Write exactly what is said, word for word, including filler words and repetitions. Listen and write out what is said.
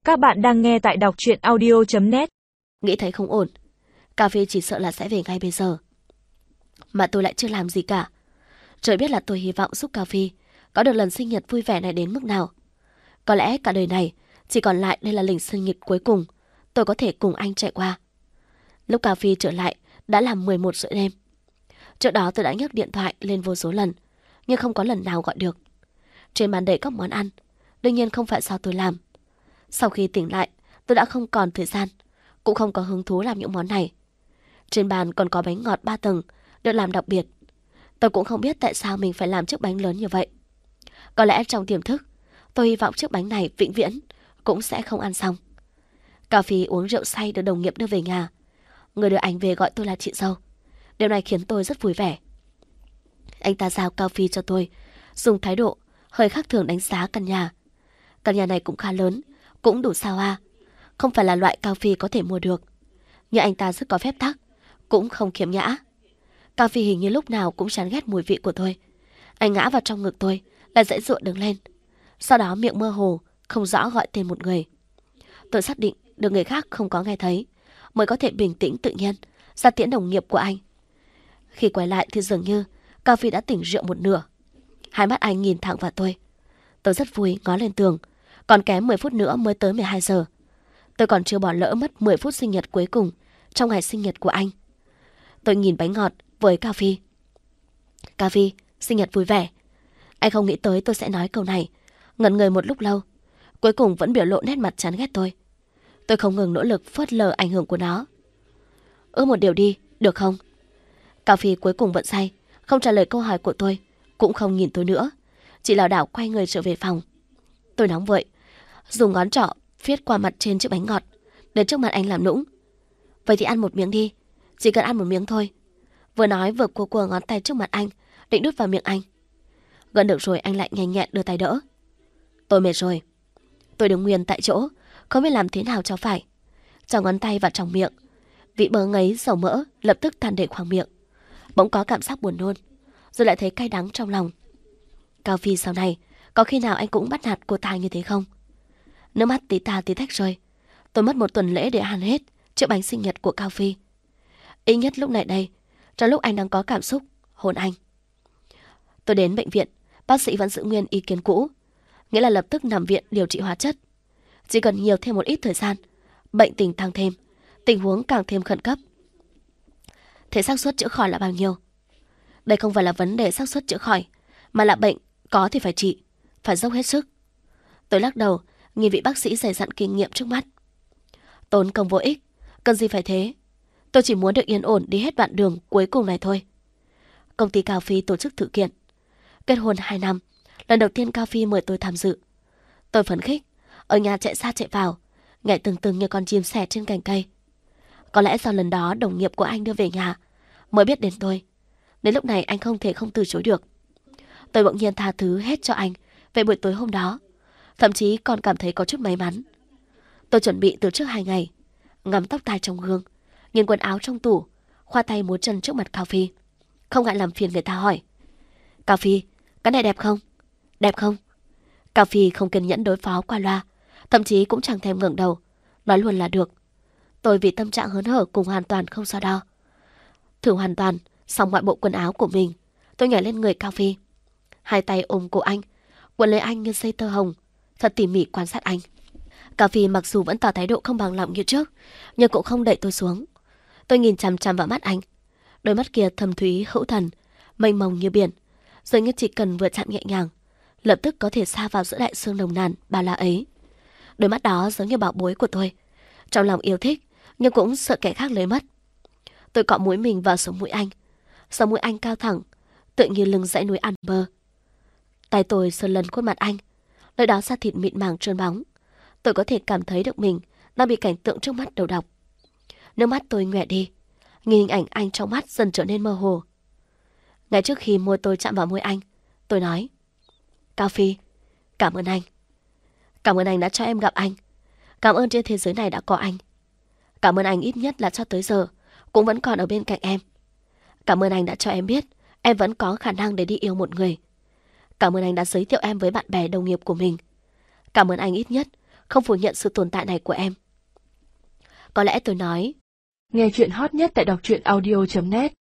Các bạn đang nghe tại đọc truyện audio chấm net. Nghĩ thấy không ổn, Cà Phê chỉ sợ là sẽ về ngay bây giờ. Mà tôi lại chưa làm gì cả. Trời biết là tôi hy vọng giúp Cà Phê có được lần sinh nhật vui vẻ này đến mức nào. Có lẽ cả đời này chỉ còn lại đây là lần sinh nhật cuối cùng tôi có thể cùng anh trải qua. Lúc Cà Phê trở lại đã là mười một giờ đêm. Trước đó tôi đã nhấc điện thoại lên vô số lần, nhưng không có lần nào gọi được. Trên bàn đầy các món ăn, đương nhiên không phải do tôi làm. Sau khi tỉnh lại, tôi đã không còn thời gian, cũng không có hứng thú làm những món này. Trên bàn còn có bánh ngọt ba tầng, được làm đặc biệt. Tôi cũng không biết tại sao mình phải làm chiếc bánh lớn như vậy. Có lẽ trong tiềm thức, tôi hy vọng chiếc bánh này vĩnh viễn cũng sẽ không ăn xong. Cà Phê uống rượu say được đồng nghiệp đưa về nhà. Người đưa anh về gọi tôi là chị dâu. Điều này khiến tôi rất vui vẻ. Anh ta giao Cà Phê cho tôi, dùng thái độ hơi khác thường đánh giá căn nhà. Căn nhà này cũng khá lớn, cũng đủ xa hoa, không phải là loại Cà Phê có thể mua được. Nhưng anh ta rất có phép tắc, cũng không khiêm nhã. Cà Phê hình như lúc nào cũng chán ghét mùi vị của tôi. Anh ngã vào trong ngực tôi, lại dãy dụa đứng lên. Sau đó miệng mơ hồ, không rõ gọi tên một người. Tôi xác định được người khác không có nghe thấy, mới có thể bình tĩnh tự nhiên ra tiễn đồng nghiệp của anh. Khi quay lại thì dường như Cà Phê đã tỉnh rượu một nửa. Hai mắt anh nhìn thẳng vào tôi. Tôi rất vui ngó lên tường. Còn kém mười phút nữa mới tới mười hai giờ. Tôi còn chưa bỏ lỡ mất mười phút sinh nhật cuối cùng trong ngày sinh nhật của anh. Tôi nhìn bánh ngọt với Cà Phê. Cà Phê, sinh nhật vui vẻ. Anh không nghĩ tới tôi sẽ nói câu này. Ngẩn người một lúc lâu, cuối cùng vẫn biểu lộ nét mặt chán ghét tôi. Tôi không ngừng nỗ lực phớt lờ ảnh hưởng của nó. Ước một điều đi, được không? Cà Phê cuối cùng vẫn say, không trả lời câu hỏi của tôi, cũng không nhìn tôi nữa, chỉ lảo đảo quay người trở về phòng. Tôi nóng vội, dùng ngón trỏ viết qua mặt trên chiếc bánh ngọt, đến trước mặt anh làm nũng. Vậy thì ăn một miếng đi, chỉ cần ăn một miếng thôi. Vừa nói vừa cua cua ngón tay trước mặt anh, định đút vào miệng anh. Gần được rồi anh lại nhanh nhẹn đưa tay đỡ. Tôi mệt rồi. Tôi đứng nguyên tại chỗ, không biết làm thế nào cho phải. Trong ngón tay và trong miệng, vị bơ ngấy dầu mỡ lập tức tràn đầy khoang miệng. Bỗng có cảm giác buồn nôn, rồi lại thấy cay đắng trong lòng. Cà Phê sau này, có khi nào anh cũng bắt nạt cô ta như thế không? Nước mắt tí ta tí tách rơi. Tôi mất một tuần lễ để ăn hết chiếc bánh sinh nhật của Cà Phê. Ít nhất lúc này đây, trong lúc anh đang có cảm xúc hôn anh. Tôi đến bệnh viện, bác sĩ vẫn giữ nguyên ý kiến cũ, nghĩa là lập tức nằm viện điều trị hóa chất. Chỉ cần nhiều thêm một ít thời gian, bệnh tình tăng thêm, tình huống càng thêm khẩn cấp. Thế xác suất chữa khỏi là bao nhiêu? Đây không phải là vấn đề xác suất chữa khỏi, mà là bệnh có thì phải trị, phải dốc hết sức. Tôi lắc đầu, nhìn vị bác sĩ dày dặn kinh nghiệm trước mắt. Tốn công vô ích, cần gì phải thế? Tôi chỉ muốn được yên ổn đi hết đoạn đường cuối cùng này thôi. Công ty Cà Phê tổ chức thử kiện. Kết hôn hai năm, lần đầu tiên Cà Phê mời tôi tham dự. Tôi phấn khích, ở nhà chạy xa chạy vào, nhảy từng từng như con chim sẻ trên cành cây. Có lẽ do lần đó đồng nghiệp của anh đưa về nhà, mới biết đến tôi. Đến lúc này anh không thể không từ chối được. Tôi bỗng nhiên tha thứ hết cho anh về buổi tối hôm đó, thậm chí còn cảm thấy có chút may mắn. Tôi chuẩn bị từ trước hai ngày, ngắm tóc tai trong gương, nhìn quần áo trong tủ, khoa tay múa chân trước mặt Cà Phê, không ngại làm phiền người ta hỏi: Cà Phê, cái này đẹp không? Đẹp không? Cà Phê không kiên nhẫn đối phó qua loa, thậm chí cũng chẳng thèm ngẩng đầu, nói luôn là được. Tôi vì tâm trạng hớn hở cùng hoàn toàn không so đo. Thử hoàn toàn xong mọi bộ quần áo của mình, tôi nhảy lên người Cà Phê, hai tay ôm cổ anh, quấn lấy anh như dây tơ hồng, thật tỉ mỉ quan sát anh. Cà Phê mặc dù vẫn tỏ thái độ không bằng lòng như trước, nhưng cũng không đẩy tôi xuống. Tôi nhìn chằm chằm vào mắt anh, đôi mắt kia thâm thúy hữu thần, mênh mông như biển, dường như chỉ cần vừa chạm nhẹ nhàng, lập tức có thể xa vào giữa đại dương nồng nàn bao la ấy. Đôi mắt đó giống như bảo bối của tôi, trong lòng yêu thích nhưng cũng sợ kẻ khác lấy mất. Tôi cọ mũi mình vào sống mũi anh, sống mũi anh cao thẳng, tựa như lưng dãy núi Alper. Tay tôi sờ lần khuôn mặt anh, nơi đó da thịt mịn màng trơn bóng. Tôi có thể cảm thấy được mình đang bị cảnh tượng trước mắt đầu độc. Nước mắt tôi nhòe đi, nhìn hình ảnh anh trong mắt dần trở nên mơ hồ. Ngay trước khi môi tôi chạm vào môi anh, tôi nói: Cà Phê, cảm ơn anh. Cảm ơn anh đã cho em gặp anh. Cảm ơn trên thế giới này đã có anh. Cảm ơn anh ít nhất là cho tới giờ cũng vẫn còn ở bên cạnh em. Cảm ơn anh đã cho em biết em vẫn có khả năng để đi yêu một người. Cảm ơn anh đã giới thiệu em với bạn bè đồng nghiệp của mình. Cảm ơn anh ít nhất không phủ nhận sự tồn tại này của em. Có lẽ tôi nói, Nghe chuyện hot nhất tại đọc truyện audio chấm net.